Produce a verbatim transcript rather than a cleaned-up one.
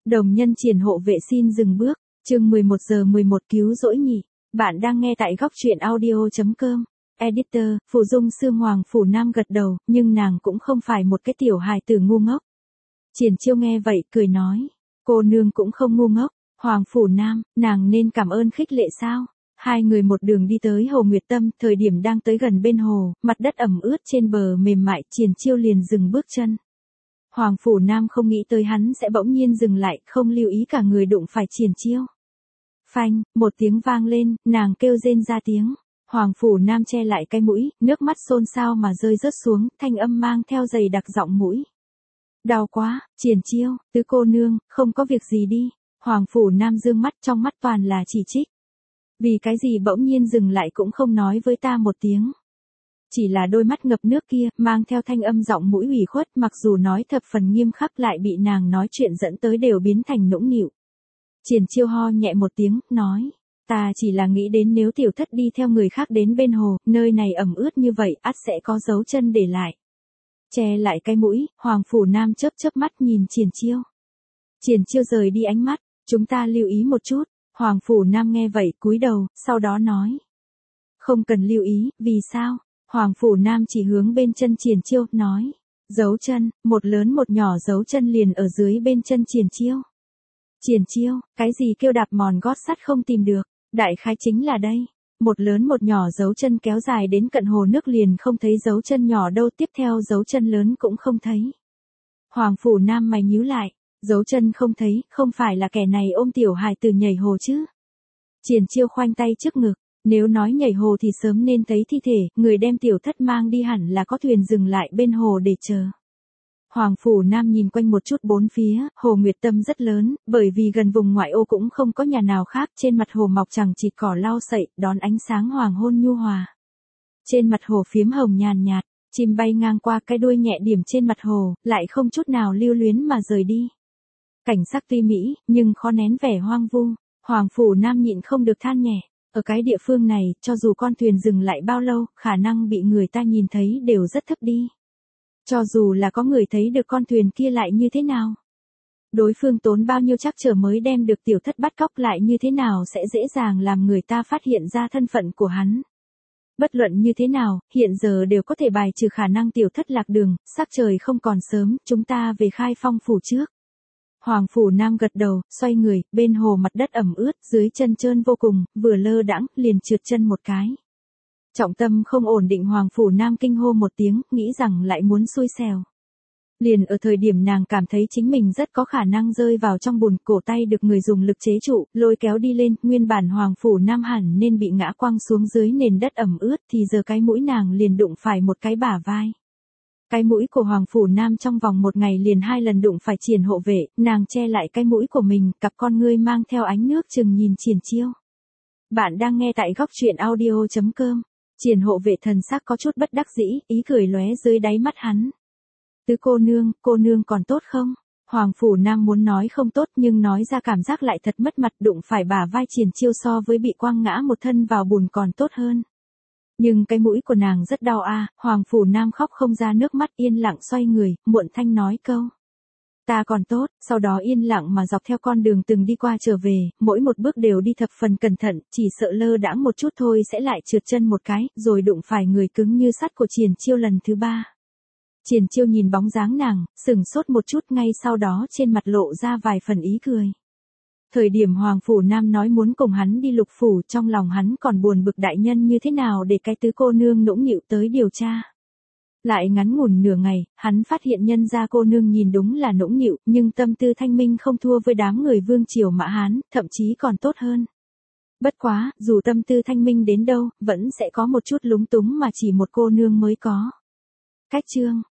Đồng nhân triển hộ vệ xin dừng bước, chương mười một giờ mười một cứu rỗi nhỉ. Bạn đang nghe tại góc truyện audio chấm com. Editor, Phù Dung Sương Hoàng Phủ Nam gật đầu, nhưng nàng cũng không phải một cái tiểu hài tử ngu ngốc. Triển Chiêu nghe vậy, cười nói, cô nương cũng không ngu ngốc, Hoàng Phủ Nam, nàng nên cảm ơn khích lệ sao? Hai người một đường đi tới Hồ Nguyệt Tâm, thời điểm đang tới gần bên hồ, mặt đất ẩm ướt trên bờ mềm mại, Triển Chiêu liền dừng bước chân. Hoàng Phủ Nam không nghĩ tới hắn sẽ bỗng nhiên dừng lại, không lưu ý cả người đụng phải Triển Chiêu. Phanh, một tiếng vang lên, nàng kêu rên ra tiếng. Hoàng Phủ Nam che lại cái mũi, nước mắt xôn xao mà rơi rớt xuống, thanh âm mang theo dày đặc giọng mũi. Đau quá, Triển Chiêu, tứ cô nương, không có việc gì đi. Hoàng Phủ Nam dương mắt, trong mắt toàn là chỉ trích. Vì cái gì bỗng nhiên dừng lại cũng không nói với ta một tiếng. Chỉ là đôi mắt ngập nước kia, mang theo thanh âm giọng mũi ủy khuất, mặc dù nói thập phần nghiêm khắc lại bị nàng nói chuyện dẫn tới đều biến thành nũng nịu. Triển Chiêu ho nhẹ một tiếng, nói, ta chỉ là nghĩ đến nếu tiểu thất đi theo người khác đến bên hồ, nơi này ẩm ướt như vậy, ắt sẽ có dấu chân để lại. Che lại cái mũi, Hoàng Phủ Nam chớp chớp mắt nhìn Triển Chiêu. Triển Chiêu rời đi ánh mắt, chúng ta lưu ý một chút. Hoàng Phủ Nam nghe vậy cúi đầu, sau đó nói. Không cần lưu ý, vì sao? Hoàng Phủ Nam chỉ hướng bên chân Triển Chiêu, nói. Dấu chân, một lớn một nhỏ dấu chân liền ở dưới bên chân Triển Chiêu. Triển Chiêu, cái gì kêu đạp mòn gót sắt không tìm được, đại khái chính là đây. Một lớn một nhỏ dấu chân kéo dài đến cận hồ nước liền không thấy dấu chân nhỏ đâu, tiếp theo dấu chân lớn cũng không thấy. Hoàng Phủ Nam mày nhíu lại. Dấu chân không thấy, không phải là kẻ này ôm tiểu hài tử nhảy hồ chứ. Triển Chiêu khoanh tay trước ngực, nếu nói nhảy hồ thì sớm nên thấy thi thể, người đem tiểu thất mang đi hẳn là có thuyền dừng lại bên hồ để chờ. Hoàng Phủ Nam nhìn quanh một chút bốn phía, Hồ Nguyệt Tâm rất lớn, bởi vì gần vùng ngoại ô cũng không có nhà nào khác, trên mặt hồ mọc chằng chịt cỏ lau sậy, đón ánh sáng hoàng hôn nhu hòa. Trên mặt hồ phiếm hồng nhàn nhạt, chim bay ngang qua cái đuôi nhẹ điểm trên mặt hồ, lại không chút nào lưu luyến mà rời đi. Cảnh sắc tuy mỹ, nhưng khó nén vẻ hoang vu. Hoàng Phủ Nam nhịn không được than nhẹ. Ở cái địa phương này, cho dù con thuyền dừng lại bao lâu, khả năng bị người ta nhìn thấy đều rất thấp đi. Cho dù là có người thấy được con thuyền kia lại như thế nào. Đối phương tốn bao nhiêu trắc trở mới đem được tiểu thất bắt cóc lại như thế nào sẽ dễ dàng làm người ta phát hiện ra thân phận của hắn. Bất luận như thế nào, hiện giờ đều có thể bài trừ khả năng tiểu thất lạc đường, sắc trời không còn sớm, chúng ta về Khai Phong phủ trước. Hoàng Phủ Nam gật đầu, xoay người, bên hồ mặt đất ẩm ướt, dưới chân trơn vô cùng, vừa lơ đãng, liền trượt chân một cái. Trọng tâm không ổn định, Hoàng Phủ Nam kinh hô một tiếng, nghĩ rằng lại muốn xui xẻo. Liền ở thời điểm nàng cảm thấy chính mình rất có khả năng rơi vào trong bùn, cổ tay được người dùng lực chế trụ, lôi kéo đi lên, nguyên bản Hoàng Phủ Nam hẳn nên bị ngã quăng xuống dưới nền đất ẩm ướt, thì giờ cái mũi nàng liền đụng phải một cái bả vai. Cái mũi của Hoàng Phủ Nam trong vòng một ngày liền hai lần đụng phải Triển hộ vệ, nàng che lại cái mũi của mình, cặp con ngươi mang theo ánh nước chừng nhìn Triển Chiêu. Bạn đang nghe tại góc truyện audio chấm com. Triển hộ vệ thần sắc có chút bất đắc dĩ, ý cười lóe dưới đáy mắt hắn. Tứ cô nương, cô nương còn tốt không? Hoàng Phủ Nam muốn nói không tốt nhưng nói ra cảm giác lại thật mất mặt, đụng phải bả vai Triển Chiêu so với bị quăng ngã một thân vào bùn còn tốt hơn. Nhưng cái mũi của nàng rất đau a. À, Hoàng Phủ Nam khóc không ra nước mắt, yên lặng xoay người, muộn thanh nói câu. Ta còn tốt, sau đó yên lặng mà dọc theo con đường từng đi qua trở về, mỗi một bước đều đi thập phần cẩn thận, chỉ sợ lơ đãng một chút thôi sẽ lại trượt chân một cái, rồi đụng phải người cứng như sắt của Triển Chiêu lần thứ ba. Triển Chiêu nhìn bóng dáng nàng, sừng sốt một chút, ngay sau đó trên mặt lộ ra vài phần ý cười. Thời điểm Hoàng Phủ Nam nói muốn cùng hắn đi lục phủ, trong lòng hắn còn buồn bực đại nhân như thế nào để cái tứ cô nương nũng nịu tới điều tra. Lại ngắn ngủn nửa ngày, hắn phát hiện nhân gia cô nương nhìn đúng là nũng nịu, nhưng tâm tư thanh minh không thua với đám người vương triều Mã Hán, thậm chí còn tốt hơn. Bất quá, dù tâm tư thanh minh đến đâu, vẫn sẽ có một chút lúng túng mà chỉ một cô nương mới có. Cách chương,